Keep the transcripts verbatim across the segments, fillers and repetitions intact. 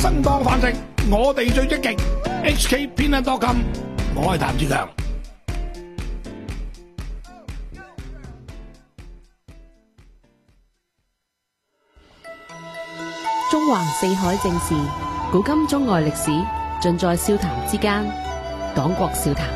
生當飯食，我哋最積極。H K 偏撚多金，我係譚志強。 中環四海正事，古今中外歷史，盡在笑談之間。講國笑談。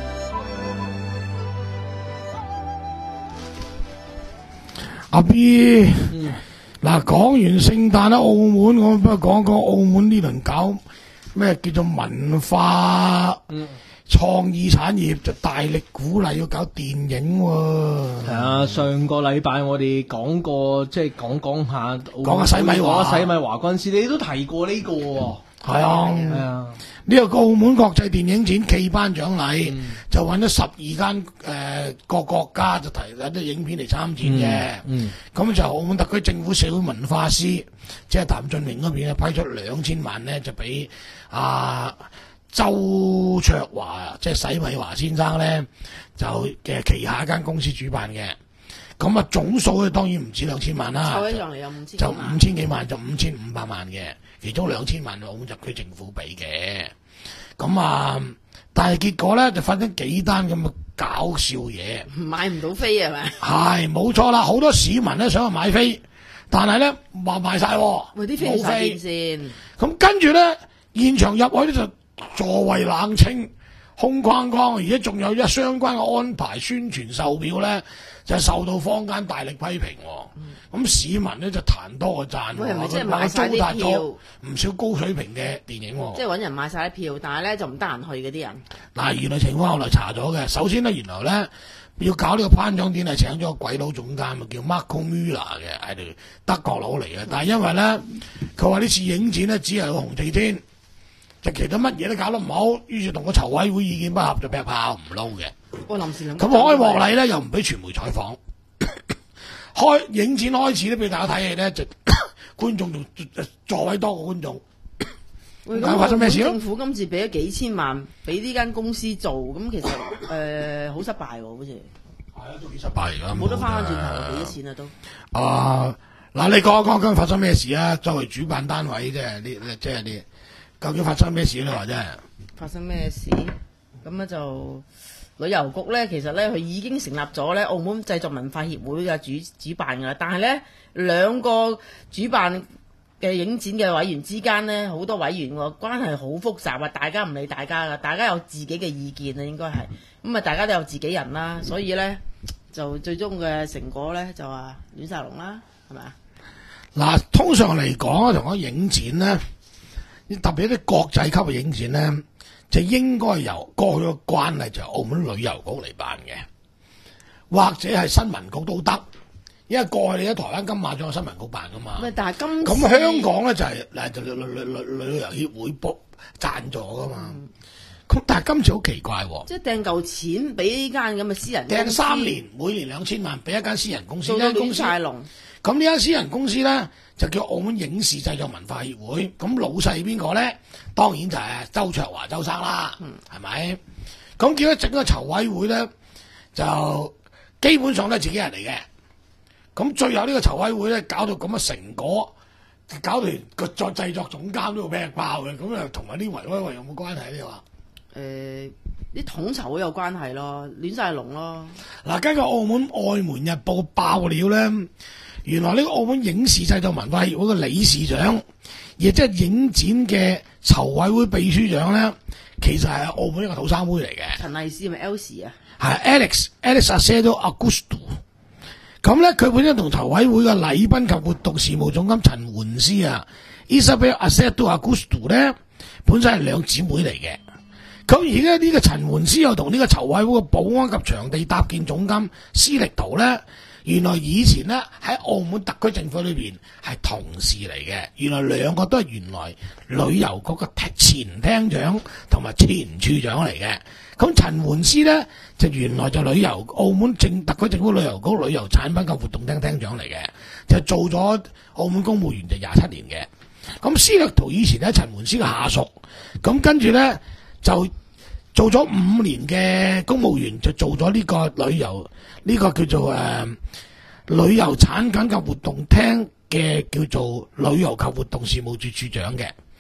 阿 B， 嗯， 嗱，講完聖誕啦，澳門我不如講講澳門呢輪搞咩叫做文化創意產業，就大力鼓勵要搞電影喎。 係啊，上個禮拜我哋講過，即係講講下講下洗米華講下洗米華軍師，你都提過呢個喎。 係啊， 係啊， 呢個澳門國際電影展暨頒獎禮、嗯、就揾咗十二間誒各國家就提有啲影片嚟參展嘅。咁、 嗯嗯、就澳門特區政府社會文化司即係譚俊榮嗰邊咧批出兩千萬咧，就俾啊周卓華即係洗米華先生咧就嘅旗下一間公司主辦嘅。咁啊總數咧當然唔止兩千萬啦， 湊起上嚟有五千， 就五千幾萬，就五千五百萬嘅，其中兩千萬澳門特區政府俾嘅。咁啊，但係結果咧就發生幾單咁嘅搞笑嘢， 買唔到飛係咪？ 係冇錯啦，好多市民咧想去買飛，但係咧話賣晒， 喂啲飛唔晒邊先？ 咁跟住咧現場入去咧就座位冷清，空框框，而且仲有一相關嘅安排宣傳售票咧，就受到坊間大力批評。咁、嗯、市民咧就彈多個讚， 喂係咪即係話買晒啲票？ 唔少高水平嘅電影， 即係揾人買晒啲票，但係咧就唔得閒去嗰啲人。 嗱，原來情況後來查咗嘅。首先咧，原來咧要搞呢個頒獎典禮，請咗個鬼佬總監，叫 Marco Müller 嘅，係條德國佬嚟嘅。但係因為咧，佢話呢次影展咧只係個紅地毯，就其他乜嘢都搞得唔好，於是同個籌委會意見不合，就劈炮唔撈嘅。 我臨時諗咁開幕禮咧又唔俾傳媒採訪，開影展開始都俾大家睇戲咧，就觀眾仲座位多過觀眾。 喂， 咁發生咩事咯？ 政府今次俾咗幾千萬俾呢間公司做，咁其實誒好、呃、失敗喎，好似係啊，都幾失敗㗎， 冇得翻返轉頭幾多錢啊都。 啊嗱，你講一講今日發生咩事啊？作為主辦單位即係你即係你究竟發生咩事咧？話真係發生咩事？咁咧就。旅遊局咧，其實咧佢已經成立咗咧澳門製作文化協會嘅主主辦㗎啦，但係咧兩個主辦嘅影展嘅委員之間咧，好多委員喎關係好複雜啊，大家唔理大家㗎，大家有自己嘅意見啊，應該係咁啊，大家都有自己人啦，所以咧就最終嘅成果咧就話亂晒龍啦，係咪啊？ 嗱，通常嚟講啊，同個影展咧，特別一啲國際級嘅影展咧。就應該由過去嘅慣例就係澳門旅遊局嚟辦嘅，或者係新聞局都得，因為過去你喺台灣金馬獎有新聞局辦噶嘛。 喂，但係今咁香港咧就係嗱就旅旅旅旅遊協會幫贊助噶嘛。咁、嗯、但係今次好奇怪喎， 即係掟嚿錢俾呢間咁嘅私人公司， 掟三年，每年兩千萬俾一間私人公司， 做到公司亂晒龍。咁呢間私人公司咧就叫澳門影視製作文化協會，咁老細係邊個咧？當然就係周卓華周生啦，係咪、嗯？咁見到整個籌委會咧，就基本上都係自己人嚟嘅。咁最後呢個籌委會咧，搞到咁嘅成果，搞到個作製作總監都要俾人爆嘅，咁啊同埋呢維威維有冇關係呢？話誒啲統籌會有關係咯，亂晒龍咯。 嗱，根據澳門外媒日報爆料咧。原來呢個澳門影視製作文化協會嘅理事長，亦即係影展嘅籌委會秘書長咧，其實係澳門一個土生妹嚟嘅。 陳麗斯係咪 Elsie 啊？ 係 Alex Alex Acedo Augusto。咁咧，佢本身同籌委會嘅禮賓及活動事務總監陳媛詩啊 Isabel Acedo Augusto 咧，本身係兩姊妹嚟嘅。咁而家呢個陳媛詩又同呢個籌委會嘅保安及場地搭建總監施力圖咧。原來以前咧喺澳門特區政府裏邊係同事嚟嘅，原來兩個都係原來旅遊局嘅前廳長同埋前處長嚟嘅。咁陳媛詩咧就原來就旅遊澳門政特區政府旅遊局旅遊產品及活動廳廳長嚟嘅，就做咗澳門公務員就廿七年嘅。咁施力圖以前喺陳媛詩嘅下屬，咁跟住咧就做咗五年嘅公務員，就做咗呢個旅遊呢、這個叫做誒、呃、旅遊產品及活動廳嘅叫做旅遊及活動事務處處長嘅。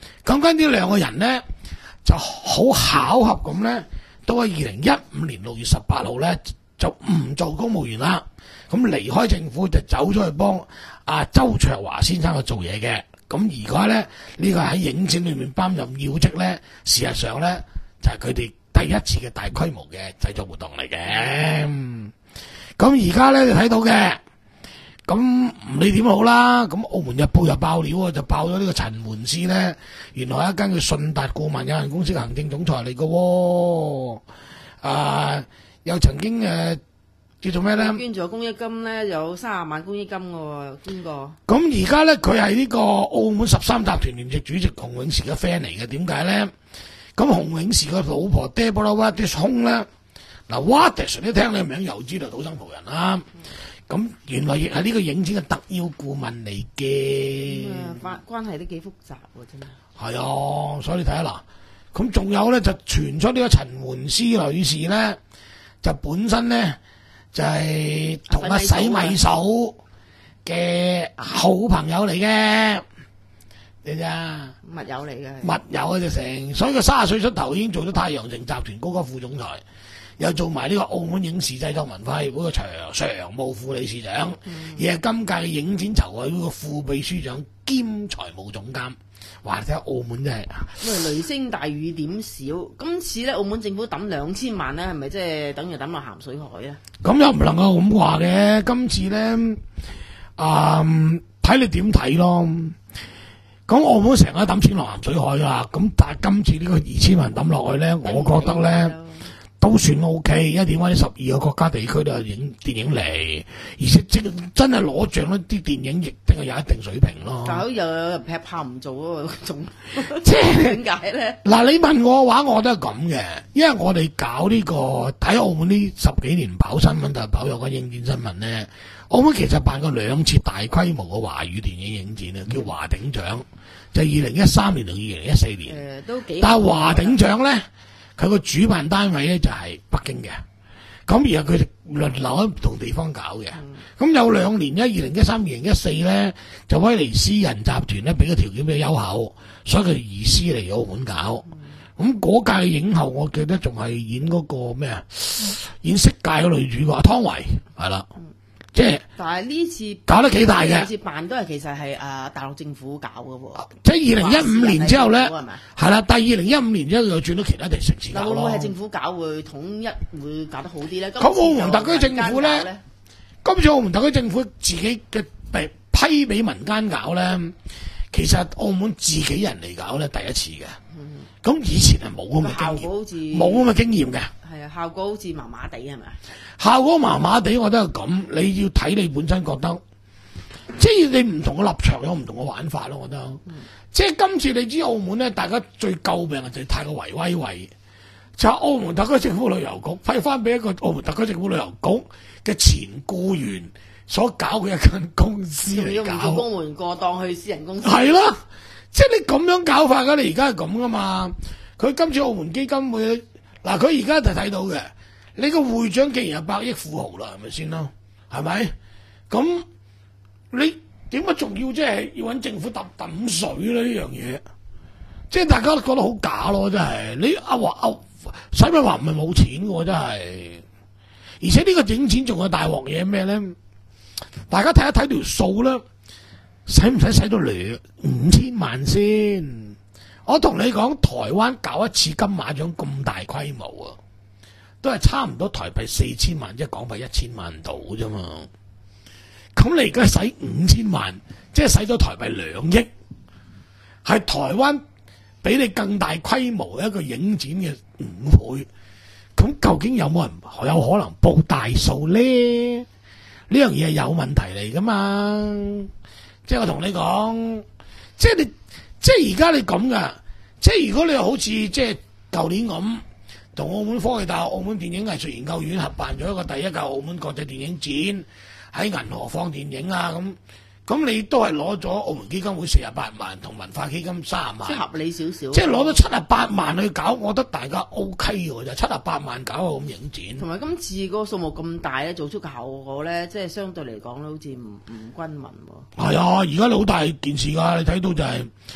咁跟呢兩個人咧就好巧合咁咧，到喺二零一五年六月十八號咧就唔做公務員啦，咁離開政府就走咗去幫阿周卓華先生去做嘢嘅。咁而家咧呢、這個喺影展裏面擔任要職咧，事實上咧就係佢哋第一次嘅大規模嘅製作活動嚟嘅。咁而家咧你睇到嘅。咁唔理點好啦，咁澳門日報又爆料啊，就爆咗呢個陳媛詩咧，原來係一間叫信達顧問有限公司嘅行政總裁嚟嘅喎，啊又曾經誒、呃、叫做咩咧？ 捐咗公益金咧，有三十萬公益金嘅喎，捐過。 咁而家咧佢係呢個澳門十三集團聯席主席洪永時嘅 friend 嚟嘅，點解咧？咁洪永時個老婆 Deborah Wadish 空咧，嗱 Wadish 一聽你名又知道土生葡人啦。咁原來亦係呢個影展嘅特邀顧問嚟嘅， 關關係都幾複雜喎，真係。 係啊，所以你睇下嗱，咁仲有咧就傳出呢個陳媛詩女士咧，就本身咧就係同阿洗米嫂嘅好朋友嚟嘅，你知啊？ 密友嚟嘅， 密友啊就成，所以佢三十歲出頭已經做咗太陽城集團高級副總裁。又做埋呢個澳門影視製作文化協會嘅常常務副理事長， 嗯、 而係今屆嘅影展籌委會嘅副秘書長兼財務總監。話睇下澳門真係， 因為雷聲大雨點少，今次咧澳門政府抌兩千萬咧，係咪即係等於抌落鹹水海啊？ 咁又唔能夠咁話嘅。今次咧，啊、嗯、睇你點睇咯。咁澳門成日抌錢落鹹水海啦，咁但係今次呢個二千萬抌落去咧，我覺得咧。都算 O K， 因為點解呢十二個國家地區都有影電影嚟，而且真真係攞獎呢啲電影亦定係有一定水平咯。 但係又有人劈炮唔做嗰個仲， 即係點解咧？ 嗱，你問我嘅話，我覺得係咁嘅，因為我哋搞呢、這個睇澳門呢十幾年跑新聞，就係跑有關影展新聞咧。澳門其實辦過兩次大規模嘅華語電影影展啊，叫華鼎獎，就係二零一三年同二零一四年。誒、 呃，都幾。 但係華鼎獎咧。佢個主辦單位咧就係北京嘅，咁而家佢哋輪流喺唔同地方搞嘅。咁、嗯、有兩年咧，二零一三、二零一四咧，就威尼斯人集團咧俾個條件比較優厚，所以佢移師嚟澳門搞。咁嗰屆影后，我記得仲係演嗰個咩啊？演色戒嘅女主角湯唯係啦。即係， 但係呢次搞得幾大嘅。 呢次辦都係其實係誒大陸政府搞嘅喎。 即係二零一五年之後咧，係啦，但係二零一五年之後又轉到其他地城市搞咯。 會唔會係政府搞會統一會搞得好啲咧？ 咁澳門特區政府咧，今次澳門特區政府自己嘅批俾民間搞咧，其實澳門自己人嚟搞咧第一次嘅。咁、嗯、以前係冇咁嘅經驗，冇咁嘅經驗嘅。 係啊，效果好似麻麻地係咪啊？ 效果麻麻地，我覺得係咁。你要睇你本身覺得，即係你唔同嘅立場有唔同嘅玩法咯。我覺得，嗯、即係今次你知澳門咧，大家最詬病嘅就係太過維威維，就係、澳門特區政府旅遊局批翻俾一個澳門特區政府旅遊局嘅前僱員所搞嘅一間公司嚟搞， 做公務員過檔去私人公司， 係啦，即係你咁樣搞法㗎，你而家係咁噶嘛？佢今次澳門基金會嗱，佢而家就睇到嘅。你個會長既然係百億富豪啦，係咪先咯？係咪？咁你點解仲要即係要揾政府揼揼水咧？呢樣嘢，即係大家都覺得好假咯，真係。你阿華阿使咪話唔係冇錢嘅，真係。而且呢個影展仲有大鑊嘢咩咧？大家睇一睇條數啦，使唔使使到兩五千萬先？我同你講，台灣搞一次金馬獎咁大規模啊！都係差唔多台幣四千萬，即係港幣一千萬度啫嘛。咁你而家使五千萬，即係使咗台幣兩億，係台灣比你更大規模一個影展嘅五倍。咁究竟有冇人有可能報大數咧？呢樣嘢係有問題嚟噶嘛？即係我同你講，即係你，即係而家你咁噶，即係如果你好似即係舊年咁。同澳門科技大學、澳門電影藝術研究院合辦咗一個第一屆澳門國際電影展，喺銀河放電影啊咁，咁你都係攞咗澳門基金會四十八萬，同文化基金三十萬， 即係合理少少， 即係攞咗七十八萬去搞，我覺得大家 O K 嘅就七十八萬搞個咁影展。同埋今次嗰個數目咁大咧，做出嘅效果咧，即係相對嚟講咧，好似唔唔均勻喎。 係啊，而家你好大件事㗎，你睇到就係、是。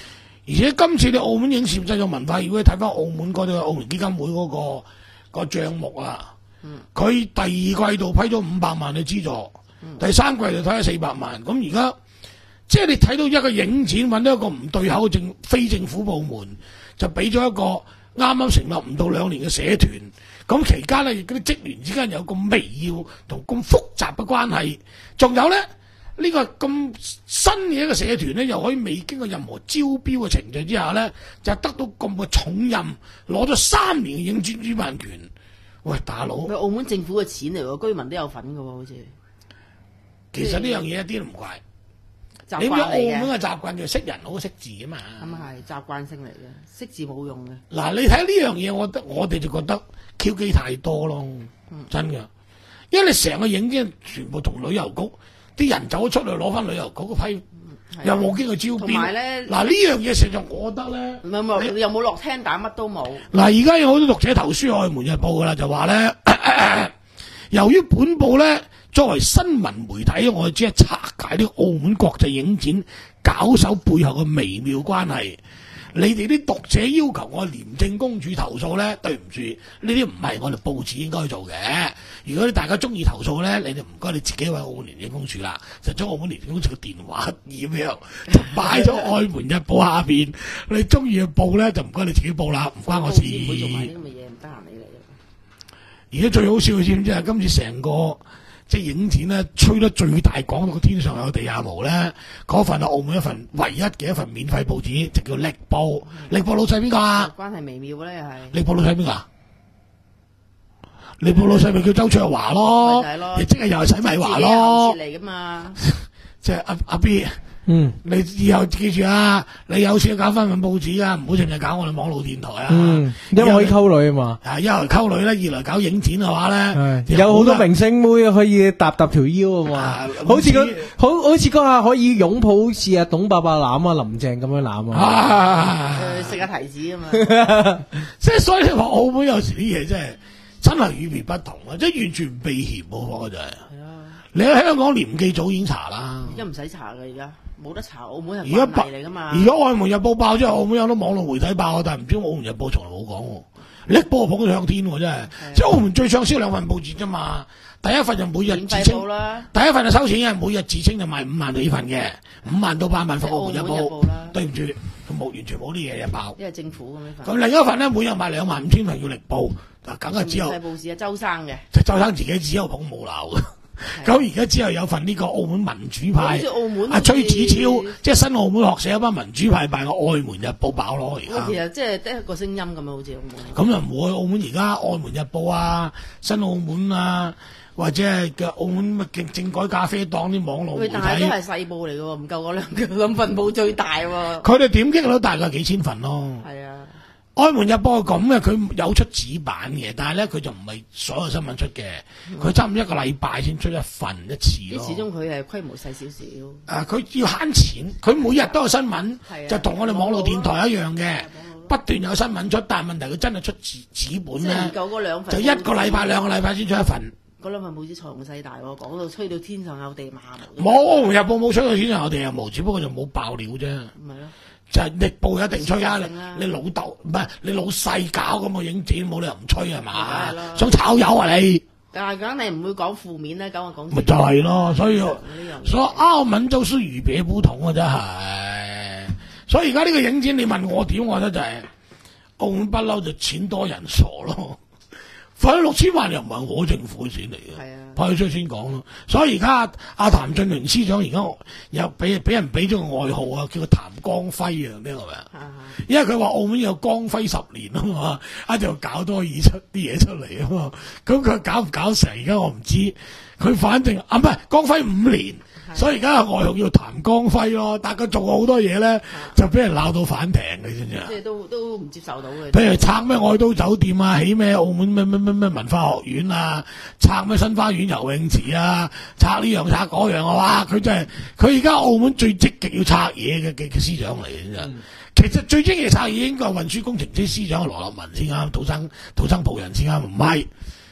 而且今次你澳門影視製作文化協會睇翻澳門嗰個澳門基金會嗰、個、個帳目啊，佢、第二季度批咗五百萬嘅資助，第三季度睇咗四百萬，咁而家即係你睇到一個影展揾到一個唔對口嘅政非政府部門，就俾咗一個啱啱成立唔到兩年嘅社團，咁期間咧，嗰啲職員之間有咁微妙同咁複雜嘅關係，仲有咧。呢個咁新嘅一個社團咧，又可以未經過任何招標嘅程序之下咧，就得到咁嘅重任，攞咗三年嘅影展主辦權。喂，大佬， 佢澳門政府嘅錢嚟喎，居民都有份嘅喎，好似。 其實呢樣嘢一啲都唔怪。 習你知澳慣嚟嘅。 門嘅習慣就識人好識字啊嘛。 咁係習慣性嚟嘅，識字冇用嘅。 嗱，你睇呢樣嘢，我覺得我哋就覺得 Q 機太多咯，真㗎。因為你成個影展全部同旅遊局。啲人走咗出去攞翻旅遊局嗰批，又冇經過招標。 同埋咧， 嗱呢樣嘢實在我覺得咧， 唔係唔係，又冇落聽打乜都冇。 嗱而家有好多讀者投書《澳門日報》噶啦，就話咧，由於本報咧作為新聞媒體，我哋只係拆解啲澳門國際影展搞手背後嘅微妙關係。你哋啲讀者要求我廉政公署投訴咧，對唔住，呢啲唔係我哋報紙應該做嘅。如果你大家中意投訴咧，你哋唔該你自己揾澳門廉政公署啦，就將澳門廉政公署嘅電話咁樣就擺咗《澳門日報》下邊。你中意嘅報咧，就唔該你自己報啦，唔關我事。 唔會做埋啲咁嘅嘢，唔得閒理你。 而家最好笑嘅知唔知啊？今次成個即係影展咧，吹得最大講到天上有地下無咧，嗰份係澳門一份唯一嘅一份免費報紙，就叫《力報》。力報老細邊個啊？ 關係微妙咧，又係。 力報老細邊個啊？力報老細咪叫周卓華咯，亦即係又係洗米華咯。 嚟噶嘛？ 即係阿阿 B。 嗯， 你以後記住啊！你有錢搞翻份報紙啊，唔好淨係搞我哋網絡電台啊。 嗯，一可以溝女啊嘛。 啊，一來溝女咧，二來搞影展嘅話咧， 有好多明星妹可以搭搭條腰啊嘛。 啊好似嗰好好似嗰下可以擁抱，好似阿董伯伯攬啊林鄭咁樣攬啊。 啊， 誒食下提子啊嘛。 即係所以你話澳門有時啲嘢真係真係與別不同啊！即係完全唔避嫌喎，我就係。係啊，你喺香港廉記早已經查啦。 而家唔使查嘅，而家。冇得查，澳門係而家法例嚟噶嘛？ 而家《澳門日報》爆之後，澳門有好多網絡媒體爆，但係唔知《澳門日報》從來冇講喎。力報捧到向天喎，真係。即係澳門最暢銷兩份報紙啫嘛。第一份就每日自稱，第一份就收錢嘅，每日自稱就賣五萬幾份嘅，五萬到八萬份《澳門日報》。對唔住，佢冇完全冇啲嘢嘢爆。 因為政府咁樣份。 咁另一份咧，每日賣兩萬五千份叫力報，嗱梗係只有。 細報紙啊，周生嘅。 就周生自己只有捧冇鬧。咁而家之後有份呢個澳門民主派，阿崔子超，即係新澳門學社一班民主派辦嘅《澳門日報》爆咯，而家。 其實即係得一個聲音咁樣，好似澳門。 咁又唔會，澳門而家《澳門日報》啊、新澳門啊，或者係嘅澳門乜政改咖啡檔啲網絡媒體。 但係都係細報嚟嘅喎，唔夠嗰兩兩份報最大喎。 佢哋點擊率大概幾千份咯。 係啊。 《澳門日報》咁嘅，佢有出紙版嘅，但係咧佢就唔係所有新聞出嘅，佢差唔多一個禮拜先出一份一次咯。 始終佢係規模細少少。誒、 啊，佢要慳錢，佢每日都有新聞，就同我哋網絡電台一樣嘅，不斷有新聞出，但係問題佢真係出紙紙本咧，就一個禮拜兩個禮拜先出一份。 嗰兩份報紙財雄勢大喎，講到吹到天上有地馬無。 冇《澳門日報》冇吹到天上有地又無，只不過就冇爆料啫。 咪咯。就係力報一定吹啊！你老豆唔係你老細搞咁個影展，冇理由唔吹係嘛？想炒魷啊你！ 但係梗係唔會講負面咧，梗係講。 咪就係咯，所以所以澳門都是與別不同啊，真係。所以而家呢個影展，你問我點，我覺得就係、是、澳門不嬲就錢多人傻咯。費咗六千萬又唔係我政府嘅錢嚟嘅，派咗出先講咯。所以而家阿譚俊榮司長而家又俾俾人俾咗個外號啊，叫佢譚光輝啊，咩係咪啊？因為佢話澳門有光輝十年啊嘛，一就搞多嘢出啲嘢出嚟啊嘛。咁佢搞唔搞成？而家我唔知。佢反正啊，唔係光輝五年。所以而家外號叫譚光輝咯，但係佢做過好多嘢咧，就俾人鬧到反艇嘅，知唔知啊？ 即係都都唔接受到嘅。 譬如拆咩愛都酒店啊，起咩澳門咩咩咩咩文化學院啊，拆咩新花園游泳池啊，拆呢樣拆嗰樣啊，哇！佢真係佢而家澳門最積極要拆嘢嘅嘅嘅司長嚟嘅啫。嗯、其實最積極拆嘢應該係運輸工程司司長羅立文先啱，土生土生葡人先啱，唔係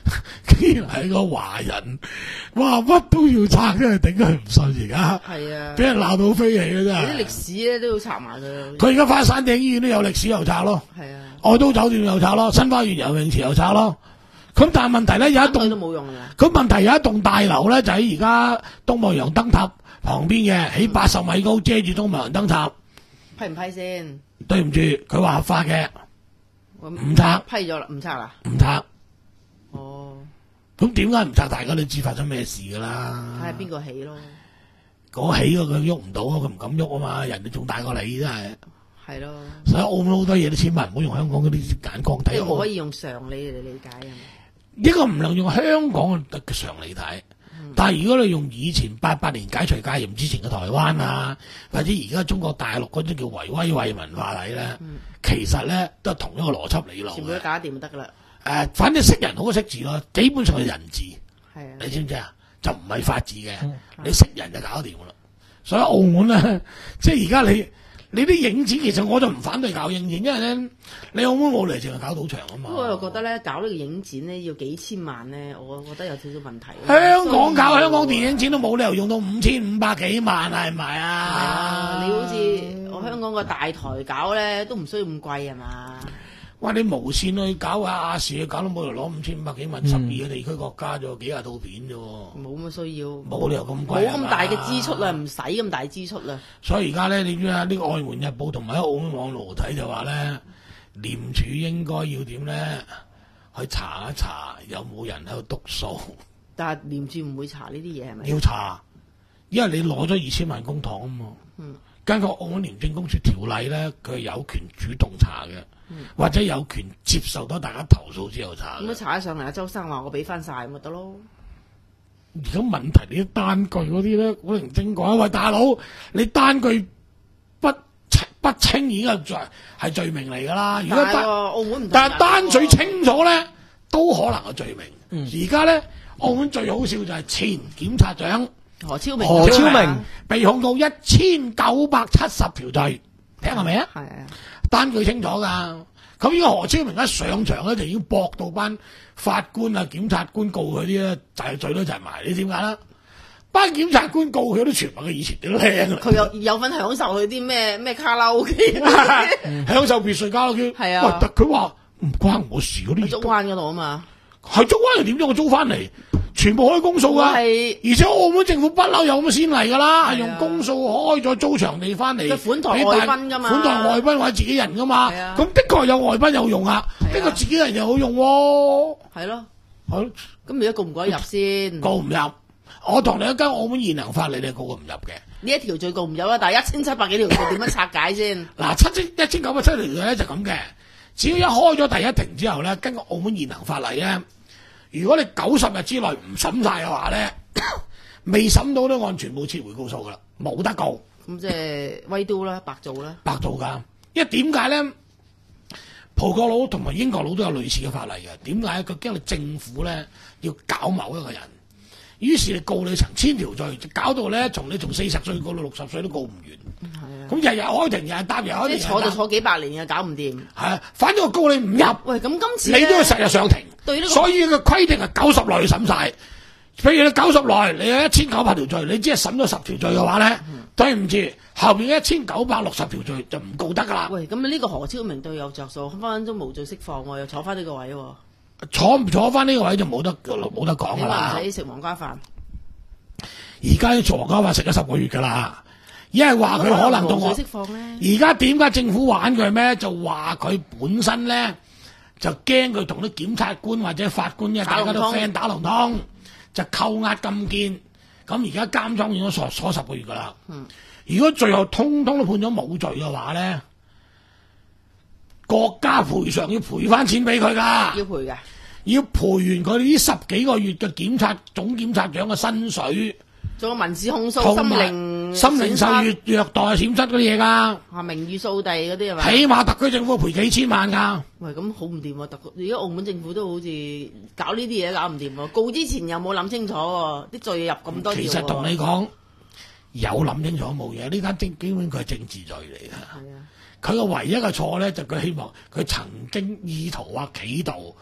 竟然係個華人，哇乜都要拆，真係頂佢唔順而家。 係啊， 俾人鬧到飛起啊！真係。 啲歷史咧都要拆埋佢。 佢而家翻山頂醫院都有歷史又拆咯， 係啊， 愛都酒店又拆咯，新花園游泳池又拆咯。咁但係問題咧有一佢都棟， 冇用㗎。 咁問題有一棟大樓咧就喺而家東望洋燈塔旁邊嘅，起八十米高，遮住東望洋燈塔。 批唔批先？ 對唔住，佢話合法嘅， 唔唔拆， 批咗啦，唔拆啦。 唔拆。 哦， 咁點解唔拆？大家都知發生咩事㗎啦。 睇下邊個起咯。 嗰起嗰個喐唔到，佢唔敢喐啊嘛，人哋仲大過你真係。 係咯， 所以澳門好多嘢都千萬唔好用香港嗰啲眼光睇。 即係我可以用常理嚟理解啊。 呢個唔能用香港嘅常理睇， 嗯、 但係如果你用以前八八年解除戒嚴之前嘅台灣啊，或者而家中國大陸嗰種叫維威惠文化嚟咧， 嗯、 其實咧都係同一個邏輯理論。 全部都搞掂就得噶啦。 誒、呃，反正識人好過識字咯，基本上係人字。 係啊， 你知唔知啊？就唔係法治嘅， 嗯、 你識人就搞掂噶啦。所以澳門咧，即係而家你。你啲影展其實我就唔反對搞影展，因為咧你澳門冇嚟淨係搞賭場啊嘛。 不過我又覺得咧搞呢個影展咧要幾千萬咧，我覺得有少少問題。 香港搞香港電影展都冇理由用到五千五百幾萬係咪啊？ 係啊，你好似我香港個大台搞咧都唔需要咁貴係嘛？ 哇！你無線去搞下亞視，搞到冇理由攞五千五百幾萬，十二個地區國家啫，幾廿套片啫。 冇乜需要， 冇理由咁貴， 冇咁大嘅支出啦，唔使咁大支出啦。 所以而家咧，你知啊？呢個《外門日報》同埋喺澳門網絡睇就話咧，廉署應該要點咧？去查一查有冇人喺度督數。 但係廉署唔會查呢啲嘢係咪？ 要查，因為你攞咗二千萬公帑啊嘛。 嗯。 根據澳門廉政公署條例咧，佢係有權主動查嘅， 嗯、 或者有權接受到大家投訴之後查。 咁樣查得上嚟，阿周生話我俾翻晒咪得咯。 而家問題你啲單據嗰啲咧，古靈精怪，喂大佬，你單據不不清已經係罪係罪名嚟㗎啦。如果單澳門唔， 但係單據清楚咧，都可能係罪名。而家咧，澳門最好笑就係前檢察長。 何超明， 何超明被控到一千九百七十條罪，聽係咪啊？ 係啊， 單據清楚㗎。咁呢個何超明一上場咧，就已經駁到班法官啊、檢察官告佢啲咧，就係罪都就埋。你點解啦？班檢察官告佢都全部佢以前都靚。 佢有有份享受佢啲咩咩卡拉 OK， 享受別墅卡拉 OK。 係啊， 喂，佢話唔關我事嗰啲。 竹灣嗰度啊嘛， 係竹灣又點樣？我租翻嚟。全部開公數噶，而且澳門政府不嬲有咁嘅先例噶啦，係用公數開咗租場地翻嚟， 款待外賓噶嘛， 款待外賓或者自己人噶嘛，咁的確有外賓有用啊，呢個自己人又好用喎， 係咯， 好， 咁而家告唔告得入先？ 告唔入，我同你一間澳門現行法例，你係告唔入嘅。 呢一條罪告唔入啦，但係一千七百幾條罪點樣拆解先？ 嗱，七千一千九百七條罪咧就咁嘅，只要一開咗第一庭之後咧，根據澳門現行法例咧。如果你九十日之內唔審晒嘅話咧，未審到都按全部撤回告訴噶啦，冇得告。 咁即係威都啦，白做啦， 白做㗎。因為點解咧？葡國佬同埋英國佬都有類似嘅法例嘅。點解？佢驚你政府咧要搞某一個人，於是你告你成千條罪，就搞到咧從你從四十歲告到六十歲都告唔完。係啊。咁日日開庭，日日答，日日開庭。 即係坐就坐幾百年嘅，搞唔掂。 係啊，反正我告你唔入。 喂，咁今次你都要成日上庭。 對呢個， 所以個規定係九十內審晒。譬如你九十內，你有一千九百條罪，你只係審咗十條罪嘅話咧，嗯、對唔住，後邊一千九百六十條罪就唔告得噶啦。 喂，咁呢個何超明對有着數，分分鐘無罪釋放喎，又坐翻呢個位喎。 坐唔坐翻呢個位就冇得冇得講噶啦。 唔使食黃家飯。 而家要做黃家飯食咗十個月噶啦，因為話佢可能到我。 無罪釋放咧。而家點解政府玩佢咩？就話佢本身咧。就驚佢同啲檢察官或者法官，因為大家都 friend 打龍通，就扣押禁見。咁而家監倉已經鎖鎖十個月噶啦。嗯、如果最後通通都判咗冇罪嘅話咧，國家賠償要賠翻錢俾佢噶。 要賠嘅， 要賠完佢呢十幾個月嘅檢察總檢察長嘅薪水， 仲有民事控訴、心靈。 心靈受虐虐待閃失嗰啲嘢㗎， 啊名譽掃地嗰啲係咪？ 起碼特區政府賠幾千萬㗎。 喂，咁好唔掂喎！特而家澳門政府都好似搞呢啲嘢搞唔掂喎，告之前又冇諗清楚喎，啲罪入咁多條。其實同你講，有諗清楚冇嘢，呢單政基本佢係政治罪嚟㗎。係啊，佢個唯一嘅錯咧就佢希望佢曾經意圖啊企圖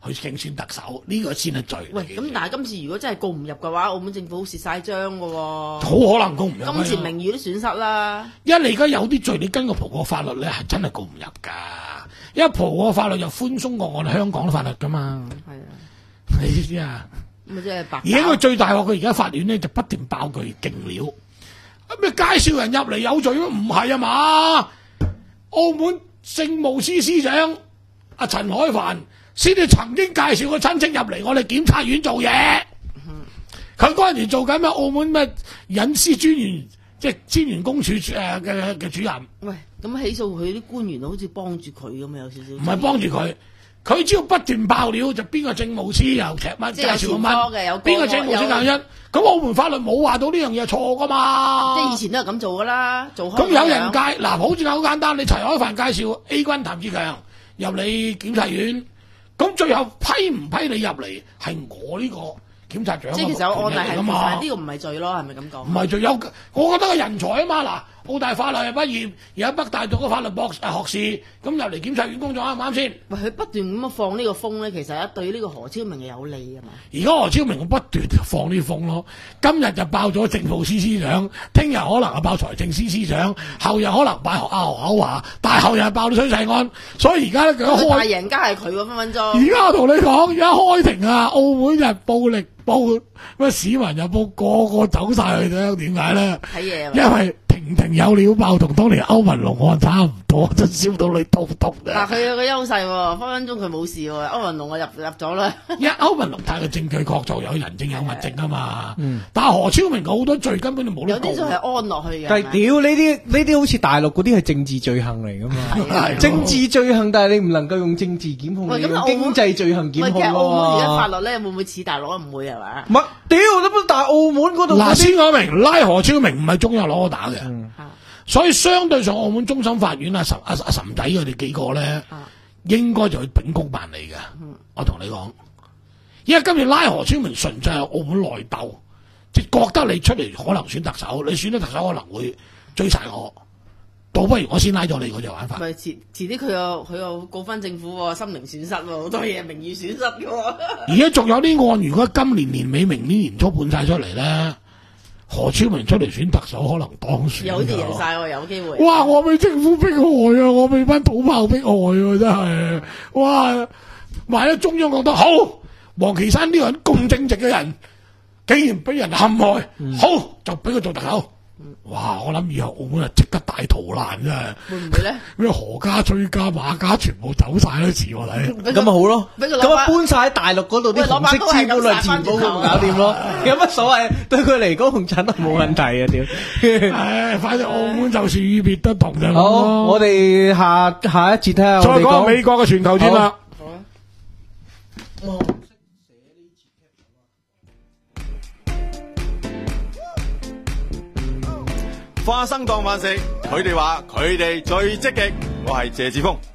去競選特首，呢、這個先係罪。 喂，咁但係今次如果真係告唔入嘅話，澳門政府好蝕晒張嘅喎， 好可能告唔入。 金錢名譽都損失啦。 因為你而家有啲罪，你根據葡國法律咧係真係告唔入㗎。因為葡國法律又寬鬆過我哋香港法律㗎嘛。係啊，你知唔知啊？ 咁啊，即係白。 而家佢最大鑊，佢而家法院咧就不斷爆佢勁料。咩介紹人入嚟有罪咩？唔係啊嘛！澳門政務司司長阿陳海帆先至曾經介紹個親戚入嚟我哋檢察院做嘢。佢嗰陣時做緊咩？澳門咩隱私專員，即係專員公署誒嘅嘅主任。 喂，咁起訴佢啲官員好似幫住佢咁啊，有少少。 唔係幫住佢。佢只要不斷爆料，就邊個政務司又赤乜介紹個乜，邊個政務司教一，咁澳門法律冇話到呢樣嘢錯噶嘛？ 即係以前都係咁做噶啦，做開。 咁有人介嗱，好似好簡單，你陳海帆介紹 A 君譚志強入你檢察院，咁最後批唔批你入嚟係我呢個檢察長。 即係其實有案例係嘛？ 呢個唔係罪咯，係咪咁講？ 唔係罪，有我覺得個人才啊嘛嗱。澳大法律係畢業，而家北大讀嘅法律博士學士，咁入嚟檢察院工作啱唔啱先？ 喂，佢不斷咁樣放呢個風咧，其實對呢個何超明係有利啊嘛。 而家何超明我不斷放呢風咯，今日就爆咗政務司司長，聽日可能係爆財政司司長，後日可能爆阿何厚華，大後日係爆到崔世安，所以而家咧佢開。大贏家係佢喎，分分鐘。 而家我同你講，而家開庭啊，澳門日暴力報乜市民日報個個走晒去咗，點解咧？ 睇嘢。 因為庭庭有料爆，同當年歐文龍案差唔多，真燒到你篤篤嘅。 嗱，佢有個優勢喎，分分鐘佢冇事喎，歐文龍我入入咗啦。 因為歐文龍睇個證據確鑿，有人證有物證啊嘛。嗯、但係何超明好多罪根本就冇得告。 有啲就係安落去嘅。 但係屌呢啲呢啲好似大陸嗰啲係政治罪行嚟噶嘛？政治罪行，但係你唔能夠用政治檢控，你用經濟罪行檢控咯。 澳門而家法律咧會唔會似大陸啊？唔會係嘛？ 唔係，屌都但係澳門嗰度。 嗱，先講明拉何超明唔係中央攞我打嘅。嗯所以相對上澳門終審法院啊，岑阿阿岑仔佢哋幾個咧，啊、應該就去秉公辦理嘅。嗯、我同你講，因為今次拉何超明純粹係澳門內鬥，即係覺得你出嚟可能選特首，你選咗特首可能會追殺我，倒不如我先拉咗你嗰隻玩法。 咪遲遲啲佢又佢又告翻政府喎，心靈損失喎，好多嘢名譽損失嘅喎。 而家仲有啲案，如果今年年尾、明年年初判晒出嚟咧。何超明出嚟選特首可能當選， 有啲贏晒喎，有機會。 哇！我俾政府迫害啊，我俾班土炮迫害啊，真係哇！萬一中央覺得好，王岐山呢個人咁正直嘅人，竟然俾人陷害，嗯、好就俾佢做特首。哇！我諗以後澳門啊，即刻大逃難真係。會唔會咧？咩何家、崔家、馬家全部走晒都似我睇。 咁咪好咯。咁啊搬晒喺大陸嗰度啲紅色資本嚟填補，咁搞掂咯。有乜所謂？對佢嚟講，紅塵都冇問題啊！屌。唉， 反正澳門就是與別不同就。 好，我哋下下一節睇下。 再講美國嘅全球戰啦。好。 花生當飯食，佢哋話佢哋最積極，我係謝志峰。